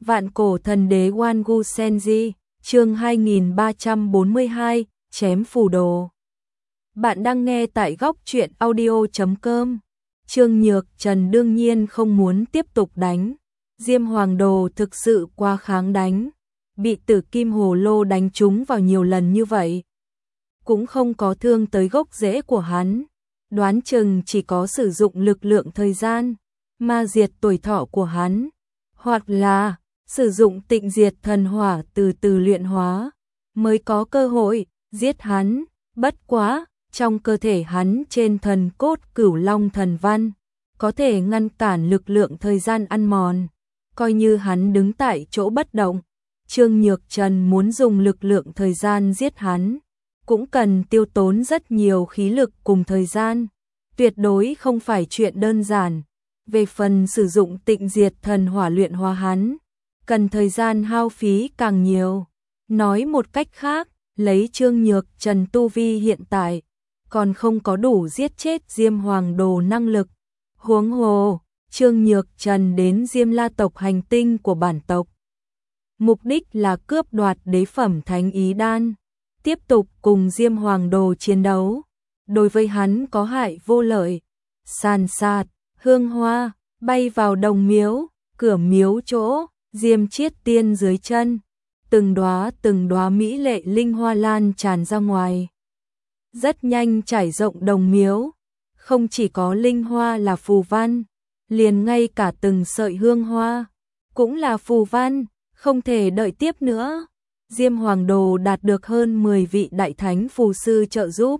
Vạn cổ thần đế Wangu Senji, chương 2342, chém phù đồ. Bạn đang nghe tại góc truyện audio.com. Trương Nhược Trần đương nhiên không muốn tiếp tục đánh. Diêm Hoàng Đồ thực sự quá kháng đánh. Bị Tử Kim Hồ Lô đánh trúng vào nhiều lần như vậy. Cũng không có thương tới gốc rễ của hắn. Đoán chừng chỉ có sử dụng lực lượng thời gian, ma diệt tuổi thọ của hắn. Hoặc là sử dụng tịnh diệt thần hỏa từ từ luyện hóa, mới có cơ hội giết hắn. Bất quá, trong cơ thể hắn trên thần cốt Cửu Long thần văn, có thể ngăn cản lực lượng thời gian ăn mòn. Coi như hắn đứng tại chỗ bất động, Trương Nhược Trần muốn dùng lực lượng thời gian giết hắn, cũng cần tiêu tốn rất nhiều khí lực cùng thời gian. Tuyệt đối không phải chuyện đơn giản. Về phần sử dụng tịnh diệt thần hỏa luyện hóa hắn, cần thời gian hao phí càng nhiều. Nói một cách khác, lấy Trương Nhược Trần tu vi hiện tại, còn không có đủ giết chết Diêm Hoàng Đồ năng lực. Huống hồ, Trương Nhược Trần đến Diêm La tộc hành tinh của bản tộc. Mục đích là cướp đoạt đế phẩm thánh ý đan, tiếp tục cùng Diêm Hoàng Đồ chiến đấu. Đối với hắn có hại vô lợi. Sàn sạt, hương hoa, bay vào đồng miếu, cửa miếu chỗ, Diêm Chiết Tiên dưới chân. Từng đóa mỹ lệ linh hoa lan tràn ra ngoài. Rất nhanh trải rộng đồng miếu. Không chỉ có linh hoa là phù văn, liền ngay cả từng sợi hương hoa cũng là phù văn, không thể đợi tiếp nữa. Diêm Hoàng Đồ đạt được hơn 10 vị đại thánh phù sư trợ giúp,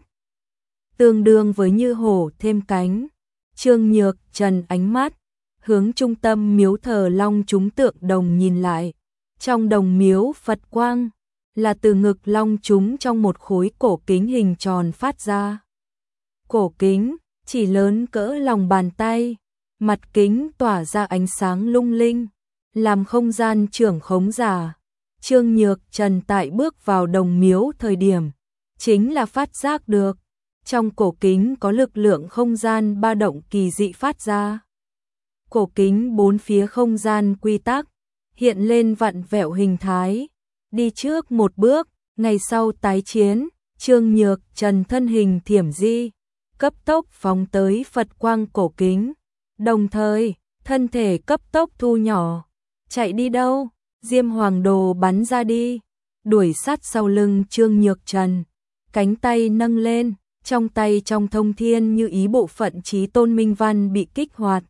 tương đương với như hổ thêm cánh. Trương Nhược Trần ánh mắt hướng trung tâm miếu thờ long chúng tượng đồng nhìn lại. Trong đồng miếu Phật quang là từ ngực long chúng trong một khối cổ kính hình tròn phát ra. Cổ kính chỉ lớn cỡ lòng bàn tay, mặt kính tỏa ra ánh sáng lung linh, làm không gian trưởng khống giả. Trương Nhược Trần tại bước vào đồng miếu thời điểm, chính là phát giác được trong cổ kính có lực lượng không gian ba động kỳ dị phát ra. Cổ kính bốn phía không gian quy tắc hiện lên vặn vẹo hình thái. Đi trước một bước, ngày sau tái chiến, Trương Nhược Trần thân hình thiểm di, cấp tốc phóng tới Phật quang cổ kính, đồng thời thân thể cấp tốc thu nhỏ. Chạy đi đâu? Diêm Hoàng Đồ bắn ra đi, đuổi sát sau lưng Trương Nhược Trần, cánh tay nâng lên, trong tay trong thông thiên như ý bộ phận chí tôn minh văn bị kích hoạt,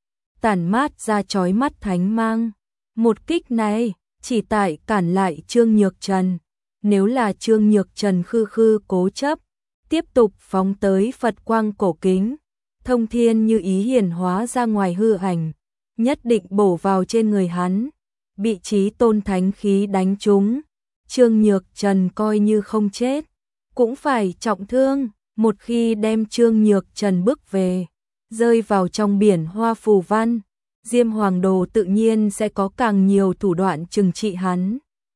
tản mát ra chói mắt thánh mang. Một kích này chỉ tại cản lại Trương Nhược Trần. Nếu là Trương Nhược Trần khư cố chấp, tiếp tục phóng tới Phật quang cổ kính, thông thiên như ý hiển hóa ra ngoài hư ảnh, nhất định bổ vào trên người hắn. Bị chí tôn thánh khí đánh trúng, Trương Nhược Trần coi như không chết, cũng phải trọng thương. Một khi đem Trương Nhược Trần bước về, rơi vào trong biển hoa phù văn, Diêm Hoàng Đồ tự nhiên sẽ có càng nhiều thủ đoạn trừng trị hắn.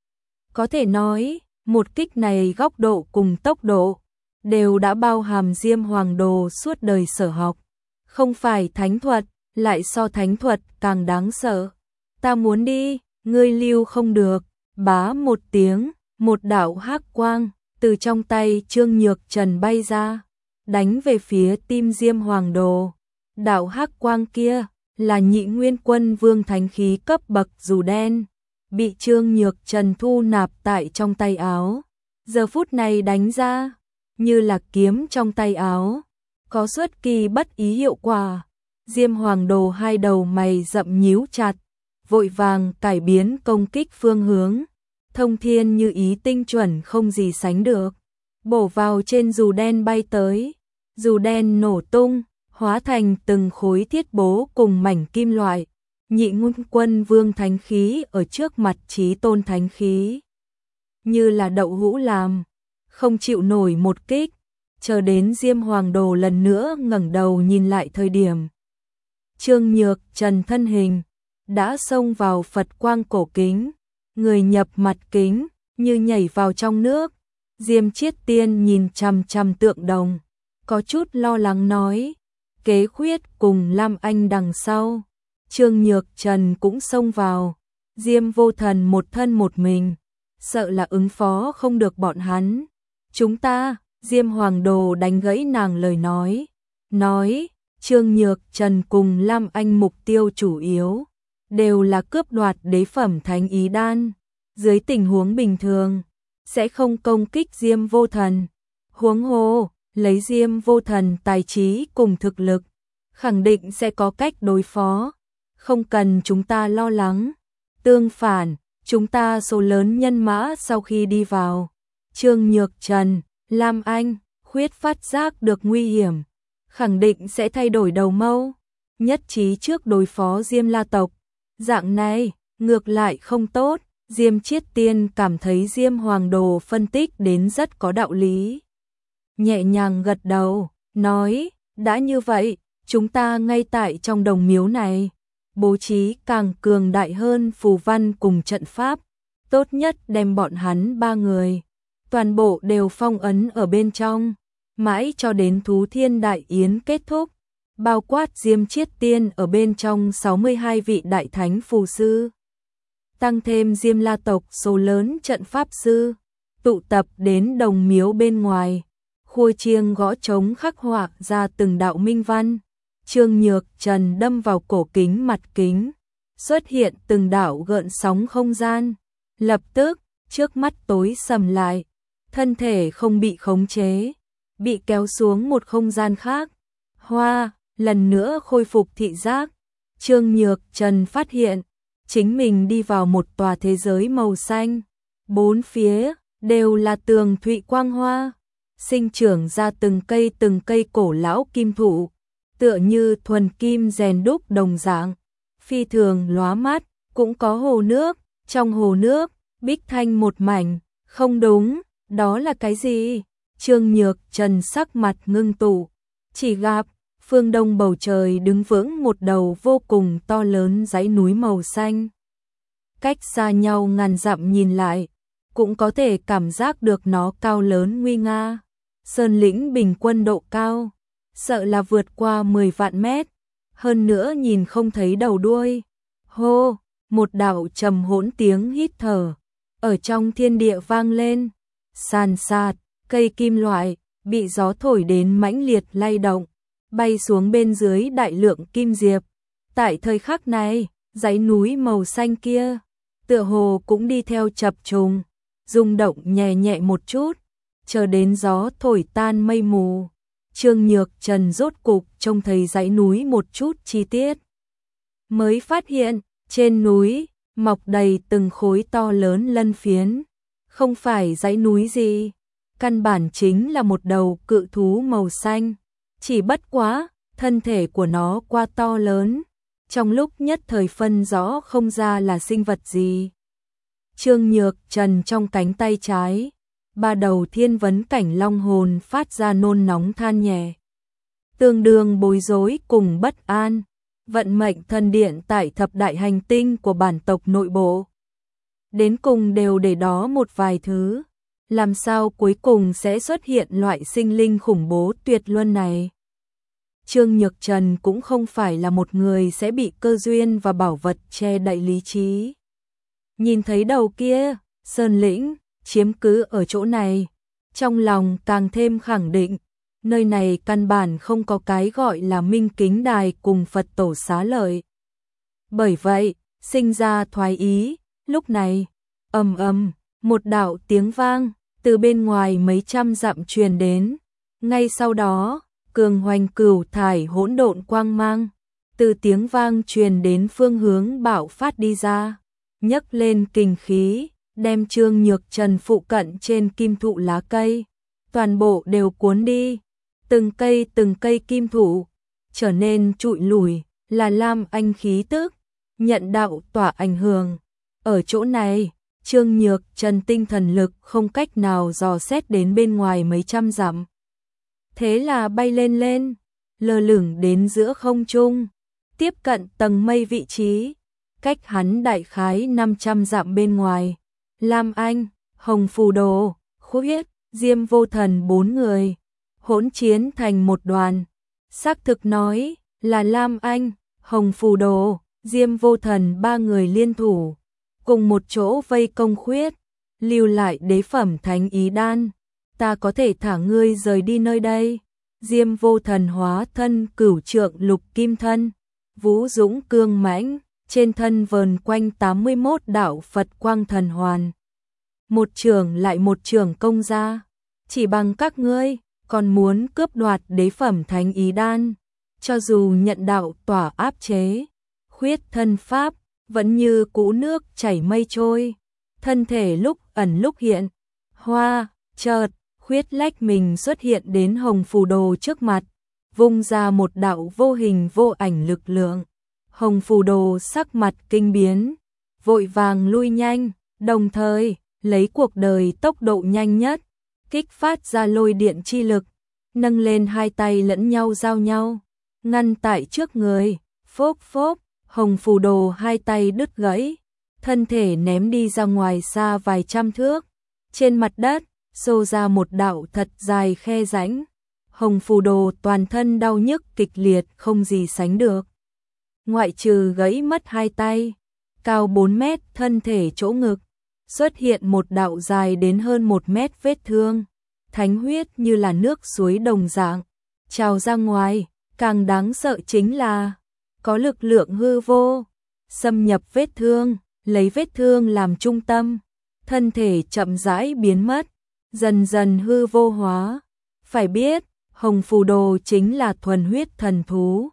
Có thể nói, một kích này góc độ cùng tốc độ đều đã bao hàm Diêm Hoàng Đồ suốt đời sở học. Không phải thánh thuật, lại so thánh thuật càng đáng sợ. Ta muốn đi, ngươi lưu không được. Bá một tiếng, một đạo hắc quang từ trong tay Trương Nhược Trần bay ra, đánh về phía tim Diêm Hoàng Đồ. Đạo hắc quang kia là Nhị Nguyên Quân Vương thánh khí cấp bậc dù đen, bị Trương Nhược Trần thu nạp tại trong tay áo. Giờ phút này đánh ra, như là kiếm trong tay áo, có xuất kỳ bất ý hiệu quả. Diêm Hoàng Đồ hai đầu mày rậm nhíu chặt, vội vàng cải biến công kích phương hướng. Thông thiên như ý tinh chuẩn không gì sánh được, bổ vào trên dù đen bay tới. Dù đen nổ tung, hóa thành từng khối thiết bố cùng mảnh kim loại. Nhị Nguyên Quân Vương thánh khí ở trước mặt chí tôn thánh khí, như là đậu hũ làm, không chịu nổi một kích. Chờ đến Diêm Hoàng Đồ lần nữa ngẩng đầu nhìn lại thời điểm, Trương Nhược Trần thân hình đã xông vào Phật quang cổ kính, người nhập mặt kính, như nhảy vào trong nước. Diêm Chiết Tiên nhìn chằm chằm tượng đồng, có chút lo lắng nói, Kế Khuyết cùng Lam Anh đằng sau. Trương Nhược Trần cũng xông vào, Diêm Vô Thần một thân một mình, sợ là ứng phó không được bọn hắn. Chúng ta, Diêm Hoàng Đồ đánh gãy nàng lời nói, Trương Nhược Trần cùng Lam Anh mục tiêu chủ yếu đều là cướp đoạt đế phẩm thánh ý đan, dưới tình huống bình thường sẽ không công kích Diêm Vô Thần. Huống hồ, lấy Diêm Vô Thần tài trí cùng thực lực, khẳng định sẽ có cách đối phó, không cần chúng ta lo lắng. Tương phản, chúng ta số lớn nhân mã sau khi đi vào, Trương Nhược Trần, Lam Anh, khuyết phát giác được nguy hiểm, khẳng định sẽ thay đổi đầu mâu, nhất trí trước đối phó Diêm La tộc. Dạng này, ngược lại không tốt. Diêm Chiết Tiên cảm thấy Diêm Hoàng Đồ phân tích đến rất có đạo lý. Nhẹ nhàng gật đầu, nói, đã như vậy, chúng ta ngay tại trong đồng miếu này, bố trí càng cường đại hơn phù văn cùng trận pháp, tốt nhất đem bọn hắn 3 người, toàn bộ đều phong ấn ở bên trong, mãi cho đến Thú Thiên Đại Yến kết thúc, bao quát Diêm Chiết Tiên ở bên trong 62 vị đại thánh phù sư. Tăng thêm Diêm La tộc số lớn trận pháp sư, tụ tập đến đồng miếu bên ngoài, khua chiêng gõ trống khắc họa ra từng đạo minh văn. Trương Nhược Trần đâm vào cổ kính mặt kính, xuất hiện từng đạo gợn sóng không gian, lập tức trước mắt tối sầm lại, thân thể không bị khống chế, bị kéo xuống một không gian khác. Hoa, lần nữa khôi phục thị giác, Trương Nhược Trần phát hiện chính mình đi vào một tòa thế giới màu xanh, bốn phía đều là tường thụy quang hoa, sinh trưởng ra từng cây cổ lão kim thụ, tựa như thuần kim rèn đúc đồng dạng, phi thường lóa mắt, cũng có hồ nước, trong hồ nước, bích thanh một mảnh, không đúng, đó là cái gì? Trương Nhược Trần sắc mặt ngưng tụ, chỉ gặp phương đông bầu trời đứng vững một đầu vô cùng to lớn dãy núi màu xanh. Cách xa nhau ngàn dặm nhìn lại, cũng có thể cảm giác được nó cao lớn nguy nga. Sơn lĩnh bình quân độ cao, sợ là vượt qua 10 vạn mét, hơn nữa nhìn không thấy đầu đuôi. Hô, một đạo trầm hỗn tiếng hít thở, ở trong thiên địa vang lên, sàn sạt, cây kim loại, bị gió thổi đến mãnh liệt lay động, bay xuống bên dưới đại lượng kim diệp. Tại thời khắc này, dãy núi màu xanh kia, tựa hồ cũng đi theo chập trùng, rung động nhẹ nhẹ một chút, chờ đến gió thổi tan mây mù. Trương Nhược Trần rốt cục trông thấy dãy núi một chút chi tiết. Mới phát hiện, trên núi, mọc đầy từng khối to lớn lân phiến. Không phải dãy núi gì, căn bản chính là một đầu cự thú màu xanh. Chỉ bất quá, thân thể của nó quá to lớn, trong lúc nhất thời phân rõ không ra là sinh vật gì. Trương Nhược Trần trong cánh tay trái, 3 đầu thiên vấn cảnh long hồn phát ra nôn nóng than nhẹ. Tương đương bối rối cùng bất an, vận mệnh thần điện tại thập đại hành tinh của bản tộc nội bộ. Đến cùng đều để đó một vài thứ, làm sao cuối cùng sẽ xuất hiện loại sinh linh khủng bố tuyệt luân này. Trương Nhược Trần cũng không phải là một người sẽ bị cơ duyên và bảo vật che đậy lý trí. Nhìn thấy đầu kia, sơn lĩnh, chiếm cứ ở chỗ này, trong lòng càng thêm khẳng định, nơi này căn bản không có cái gọi là Minh Kính Đài cùng Phật Tổ Xá Lợi. Bởi vậy, sinh ra thoái ý, lúc này, ầm ầm, một đạo tiếng vang, từ bên ngoài mấy trăm dặm truyền đến, ngay sau đó, cường hoành cửu thải hỗn độn quang mang, từ tiếng vang truyền đến phương hướng bạo phát đi ra, nhấc lên kình khí, đem Trương Nhược Trần phụ cận trên kim thụ lá cây, toàn bộ đều cuốn đi, từng cây kim thụ, trở nên trụi lùi, là Lam Anh khí tức, nhận đạo tỏa ảnh hưởng. Ở chỗ này, Trương Nhược Trần tinh thần lực không cách nào dò xét đến bên ngoài mấy trăm dặm. Thế là bay lên, lơ lửng đến giữa không trung, tiếp cận tầng mây vị trí, cách hắn đại khái 500 dặm bên ngoài. Lam Anh, Hồng Phù Đồ, Khuyết, Diêm Vô Thần 4 người, hỗn chiến thành một đoàn. Xác thực nói là Lam Anh, Hồng Phù Đồ, Diêm Vô Thần 3 người liên thủ, cùng một chỗ vây công Khuyết, lưu lại đế phẩm thánh ý đan, ta có thể thả ngươi rời đi nơi đây. Diêm Vô Thần hóa thân Cửu Trượng Lục Kim Thân, vũ dũng cương mãnh, trên thân vờn quanh 81 đạo Phật quang thần hoàn. Một trường lại một trường công ra, chỉ bằng các ngươi, còn muốn cướp đoạt đế phẩm thánh ý đan, cho dù nhận đạo tỏa áp chế, Khuyết thân pháp, vẫn như cũ nước chảy mây trôi, thân thể lúc ẩn lúc hiện, chợt, Khuyết lách mình xuất hiện đến Hồng Phù Đồ trước mặt, vung ra một đạo vô hình vô ảnh lực lượng. Hồng Phù Đồ sắc mặt kinh biến, vội vàng lui nhanh, đồng thời lấy cuộc đời tốc độ nhanh nhất, kích phát ra lôi điện chi lực, nâng lên hai tay lẫn nhau giao nhau, ngăn tại trước người, phốp phốp, Hồng Phù Đồ hai tay đứt gãy, thân thể ném đi ra ngoài xa vài trăm thước, trên mặt đất xô ra một đạo thật dài khe rãnh. Hồng Phù Đồ toàn thân đau nhức kịch liệt không gì sánh được. Ngoại trừ gãy mất hai tay, cao 4 mét thân thể chỗ ngực, xuất hiện một đạo dài đến hơn 1 mét vết thương. Thánh huyết như là nước suối đồng dạng, trào ra ngoài, càng đáng sợ chính là có lực lượng hư vô, xâm nhập vết thương, lấy vết thương làm trung tâm, thân thể chậm rãi biến mất, dần dần hư vô hóa. Phải biết, Hồng Phù Đồ chính là thuần huyết thần thú.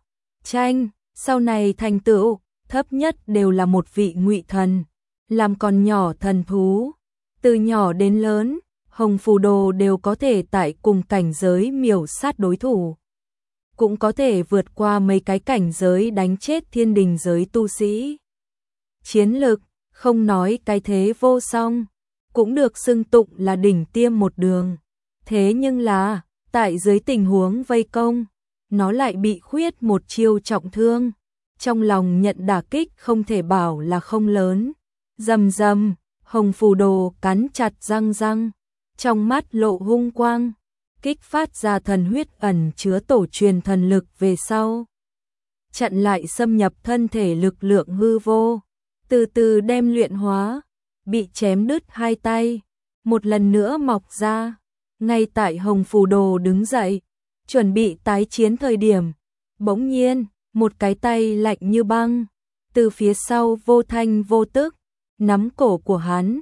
Sau này thành tựu, thấp nhất đều là một vị ngụy thần, làm còn nhỏ thần thú. Từ nhỏ đến lớn, Hồng Phù Đồ đều có thể tại cùng cảnh giới miểu sát đối thủ. Cũng có thể vượt qua mấy cái cảnh giới đánh chết thiên đình giới tu sĩ. Chiến lực, không nói cái thế vô song, cũng được xưng tụng là đỉnh tiêm một đường. Thế nhưng là, tại dưới tình huống vây công, nó lại bị Khuyết một chiêu trọng thương. Trong lòng nhận đả kích không thể bảo là không lớn. Rầm rầm, Hồng Phù Đồ cắn chặt răng, trong mắt lộ hung quang, kích phát ra thần huyết ẩn chứa tổ truyền thần lực về sau. Chặn lại xâm nhập thân thể lực lượng hư vô, từ từ đem luyện hóa, bị chém đứt hai tay, một lần nữa mọc ra. Ngay tại Hồng Phù Đồ đứng dậy, chuẩn bị tái chiến thời điểm, bỗng nhiên, một cái tay lạnh như băng, từ phía sau vô thanh vô tức, nắm cổ của hắn,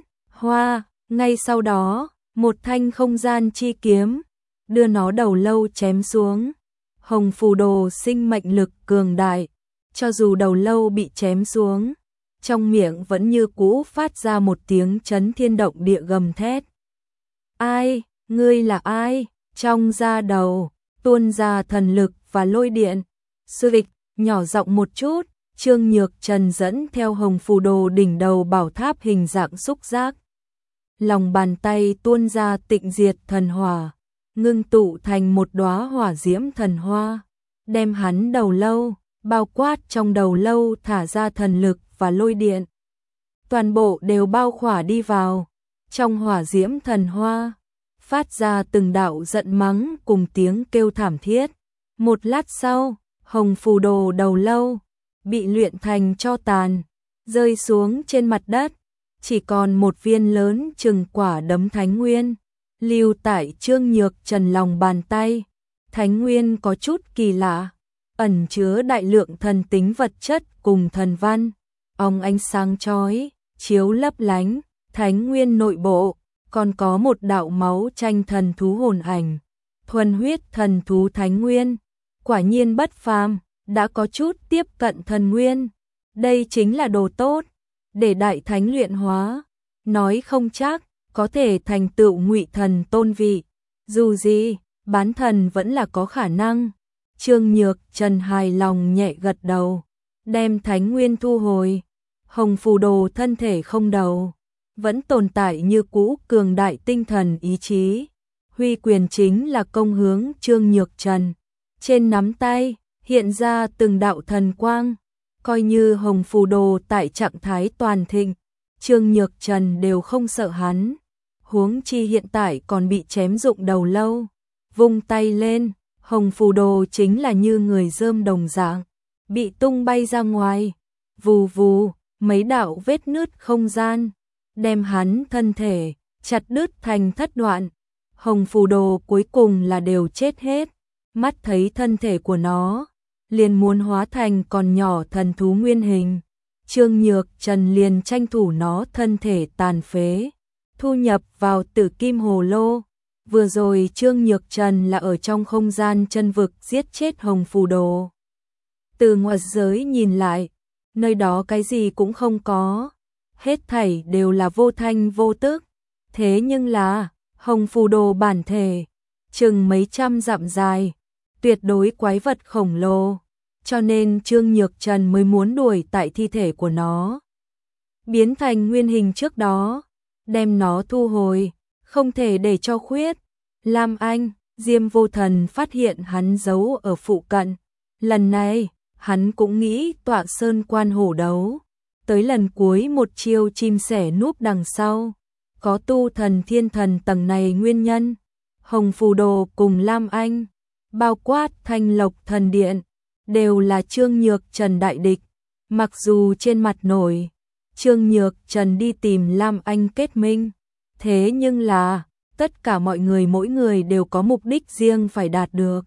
ngay sau đó, một thanh không gian chi kiếm, đưa nó đầu lâu chém xuống. Hồng Phù Đồ sinh mệnh lực cường đại, cho dù đầu lâu bị chém xuống, trong miệng vẫn như cũ phát ra một tiếng chấn thiên động địa gầm thét. Ai, ngươi là ai? Trong da đầu, tuôn ra thần lực và lôi điện. Sư Vịch, nhỏ giọng một chút, Trương Nhược Trần dẫn theo Hồng Phù Đồ đỉnh đầu bảo tháp hình dạng xúc giác. Lòng bàn tay tuôn ra tịnh diệt thần hỏa, ngưng tụ thành một đóa hỏa diễm thần hoa, đem hắn đầu lâu, bao quát trong đầu lâu thả ra thần lực và lôi điện. Toàn bộ đều bao khỏa đi vào, trong hỏa diễm thần hoa, phát ra từng đạo giận mắng cùng tiếng kêu thảm thiết. Một lát sau, Hồng Phù Đồ đầu lâu bị luyện thành tro tàn, rơi xuống trên mặt đất, chỉ còn một viên lớn chừng quả đấm thánh nguyên, lưu tại Trương Nhược Trần lòng bàn tay. Thánh nguyên có chút kỳ lạ, ẩn chứa đại lượng thần tính vật chất cùng thần văn, ánh sáng chói, chiếu lấp lánh. Thánh nguyên nội bộ còn có một đạo máu tranh thần thú hồn ảnh, thuần huyết thần thú thánh nguyên, quả nhiên bất phàm, đã có chút tiếp cận thần nguyên. Đây chính là đồ tốt, để đại thánh luyện hóa, nói không chắc có thể thành tựu ngụy thần tôn vị, dù gì, bán thần vẫn là có khả năng. Trương Nhược Trần hài lòng nhẹ gật đầu, đem thánh nguyên thu hồi. Hồng Phù Đồ thân thể không đầu, vẫn tồn tại như cũ cường đại tinh thần ý chí. Huy quyền chính là công hướng Trương Nhược Trần. Trên nắm tay, hiện ra từng đạo thần quang. Coi như Hồng Phù Đồ tại trạng thái toàn thịnh, Trương Nhược Trần đều không sợ hắn. Huống chi hiện tại còn bị chém rụng đầu lâu. Vung tay lên, Hồng Phù Đồ chính là như người rơm đồng dạng, bị tung bay ra ngoài. Vù vù, mấy đạo vết nứt không gian, đem hắn thân thể chặt đứt thành thất đoạn. Hồng phù đồ cuối cùng là đều chết hết, mắt thấy thân thể của nó liền muốn hóa thành còn nhỏ thần thú nguyên hình. Trương Nhược Trần liền tranh thủ nó thân thể tàn phế, thu nhập vào Tử Kim Hồ Lô. Vừa rồi Trương Nhược Trần là ở trong không gian chân vực giết chết Hồng phù đồ. Từ ngoại giới nhìn lại, nơi đó cái gì cũng không có, hết thảy đều là vô thanh vô tức. Thế nhưng là, Hồng phù đồ bản thể, chừng mấy trăm dặm dài, tuyệt đối quái vật khổng lồ, cho nên Trương Nhược Trần mới muốn đuổi tại thi thể của nó biến thành nguyên hình trước đó, đem nó thu hồi, không thể để cho khuyết. Lam Anh, Diêm Vô Thần phát hiện hắn giấu ở phụ cận, lần này hắn cũng nghĩ tọa sơn quan hổ đấu, tới lần cuối một chiêu chim sẻ núp đằng sau, có tu thần thiên thần tầng này nguyên nhân. Hồng phù đồ cùng Lam Anh, bao quát Thanh Lộc Thần Điện, đều là Trương Nhược Trần đại địch. Mặc dù trên mặt nổi, Trương Nhược Trần đi tìm Lam Anh kết minh, thế nhưng là, tất cả mọi người mỗi người đều có mục đích riêng phải đạt được.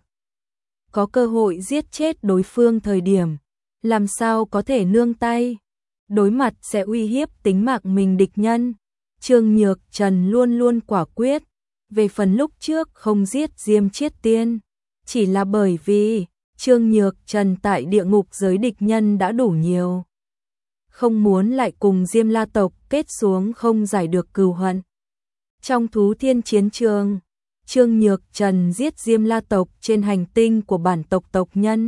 Có cơ hội giết chết đối phương thời điểm, làm sao có thể nương tay, đối mặt sẽ uy hiếp tính mạng mình địch nhân. Trương Nhược Trần luôn luôn quả quyết, về phần lúc trước không giết Diêm Chiết Tiên, chỉ là bởi vì Trương Nhược Trần tại địa ngục giới địch nhân đã đủ nhiều, không muốn lại cùng Diêm La tộc kết xuống không giải được cừu hận. Trong Thú Thiên chiến trường, Trương Nhược Trần giết Diêm La tộc trên hành tinh của bản tộc tộc nhân,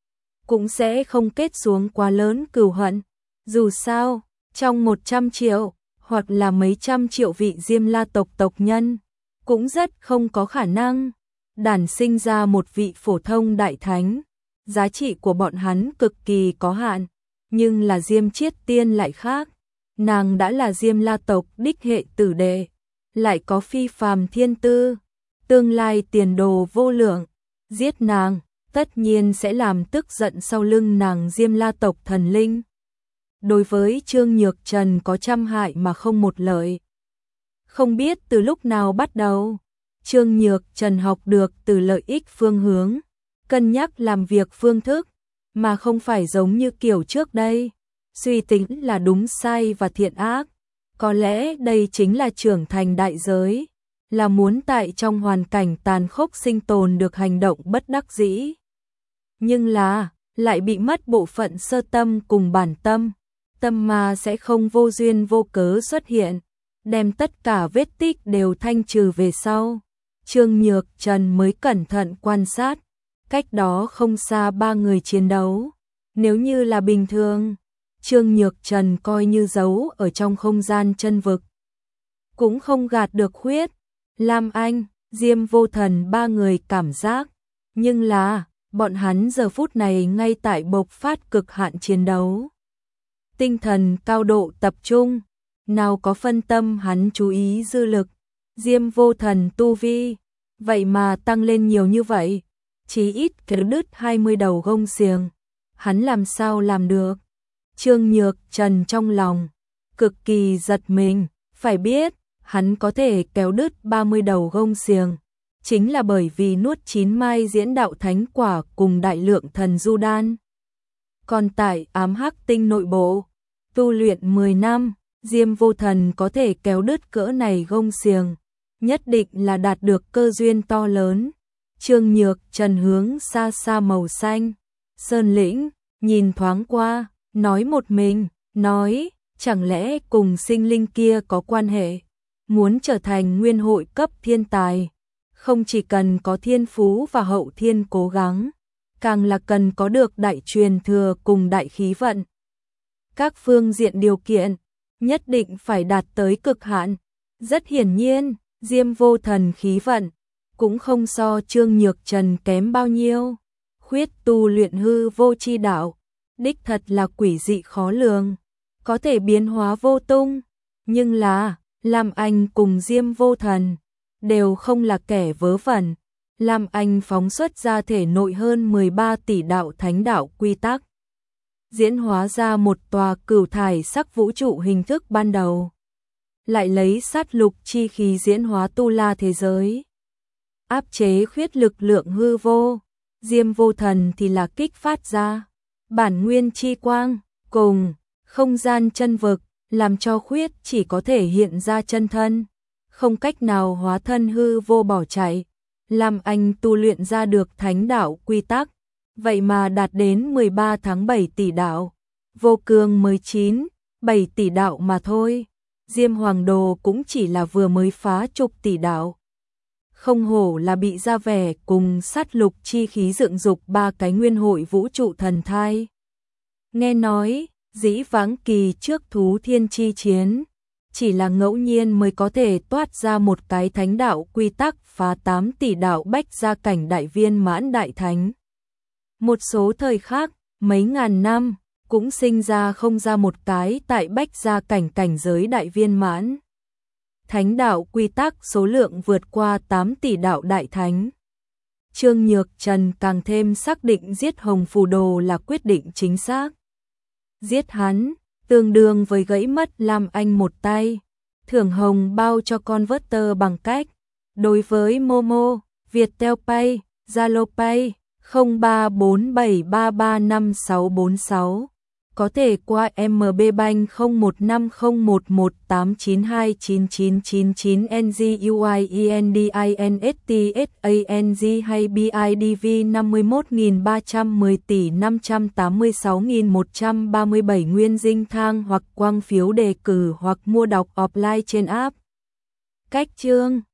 cũng sẽ không kết xuống quá lớn cừu hận. Dù sao, trong 100 triệu hoặc là mấy trăm triệu vị Diêm La tộc tộc nhân, cũng rất không có khả năng đản sinh ra một vị phổ thông đại thánh. Giá trị của bọn hắn cực kỳ có hạn, nhưng là Diêm Chiết Tiên lại khác. Nàng đã là Diêm La tộc đích hệ tử đệ, lại có phi phàm thiên tư, tương lai tiền đồ vô lượng. Giết nàng, tất nhiên sẽ làm tức giận sau lưng nàng Diêm La tộc thần linh. Đối với Trương Nhược Trần có trăm hại mà không một lợi. Không biết từ lúc nào bắt đầu, Trương Nhược Trần học được từ lợi ích phương hướng, cân nhắc làm việc phương thức, mà không phải giống như kiểu trước đây, suy tính là đúng sai và thiện ác. Có lẽ đây chính là trưởng thành đại giới, là muốn tại trong hoàn cảnh tàn khốc sinh tồn được hành động bất đắc dĩ. Nhưng là, lại bị mất bộ phận sơ tâm cùng bản tâm, tâm ma sẽ không vô duyên vô cớ xuất hiện, đem tất cả vết tích đều thanh trừ về sau. Trương Nhược Trần mới cẩn thận quan sát, cách đó không xa ba người chiến đấu. Nếu như là bình thường, Trương Nhược Trần coi như giấu ở trong không gian chân vực, cũng không gạt được Khuyết, Lam Anh, Diêm Vô Thần ba người cảm giác. Nhưng là, bọn hắn giờ phút này ngay tại bộc phát cực hạn chiến đấu. Tinh thần cao độ tập trung, nào có phân tâm hắn chú ý dư lực. Diêm Vô Thần tu vi, vậy mà tăng lên nhiều như vậy, chí ít kéo đứt 20 đầu gông xiềng. Hắn làm sao làm được? Trương Nhược Trần trong lòng cực kỳ giật mình, phải biết, hắn có thể kéo đứt 30 đầu gông xiềng, chính là bởi vì nuốt 9 mai diễn đạo thánh quả cùng đại lượng thần du đan. Còn tại ám hắc tinh nội bộ, tu luyện 10 năm, Diêm Vô Thần có thể kéo đứt cỡ này gông xiềng, nhất định là đạt được cơ duyên to lớn. Trương Nhược Trần hướng xa xa màu xanh sơn lĩnh, nhìn thoáng qua, nói một mình, nói, chẳng lẽ cùng sinh linh kia có quan hệ? Muốn trở thành nguyên hội cấp thiên tài, không chỉ cần có thiên phú và hậu thiên cố gắng, càng là cần có được đại truyền thừa cùng đại khí vận. Các phương diện điều kiện nhất định phải đạt tới cực hạn. Rất hiển nhiên, Diêm Vô Thần khí vận cũng không so Trương Nhược Trần kém bao nhiêu. Khuyết tu luyện hư vô chi đạo, đích thật là quỷ dị khó lường, có thể biến hóa vô tung, nhưng là Lam Anh cùng Diêm Vô Thần đều không là kẻ vớ vẩn. Lam Anh phóng xuất ra thể nội hơn 13 tỷ đạo thánh đạo quy tắc, diễn hóa ra một tòa cửu thải sắc vũ trụ hình thức ban đầu. Lại lấy sát lục chi khí diễn hóa tu la thế giới. Áp chế khuyết lực lượng hư vô, Diêm Vô Thần thì là kích phát ra bản nguyên chi quang, cùng không gian chân vực, làm cho khuyết chỉ có thể hiện ra chân thân, không cách nào hóa thân hư vô bỏ chạy, làm anh tu luyện ra được thánh đạo quy tắc, vậy mà đạt đến 13 tháng 7 tỷ đạo, vô cương 19, 7 tỷ đạo mà thôi. Diêm Hoàng Đồ cũng chỉ là vừa mới phá chục tỷ đạo. Không hổ là bị ra vẻ cùng sát lục chi khí dựng dục ba cái nguyên hội vũ trụ thần thai. Nghe nói, dĩ vãng kỳ trước thú thiên chi chiến, chỉ là ngẫu nhiên mới có thể toát ra một cái thánh đạo quy tắc phá 8 tỷ đạo bách gia cảnh đại viên mãn đại thánh. Một số thời khác, mấy ngàn năm, cũng sinh ra không ra một cái tại bách gia cảnh cảnh giới đại viên mãn. Thánh đạo quy tắc số lượng vượt qua 8 tỷ đạo đại thánh. Trương Nhược Trần càng thêm xác định giết Hồng Phù Đồ là quyết định chính xác. Giết hắn, tương đương với gãy mất Lam Anh một tay. Thưởng hồng bao cho converter bằng cách đối với Momo, Viettel Pay, Zalo Pay 0347335646, có thể qua MB Bank 015011892999 NGUIENDINSTSANG hay BIDV 51310 tỷ 586.137 nguyên dinh thang hoặc quang phiếu đề cử hoặc mua đọc offline trên app. Cách chương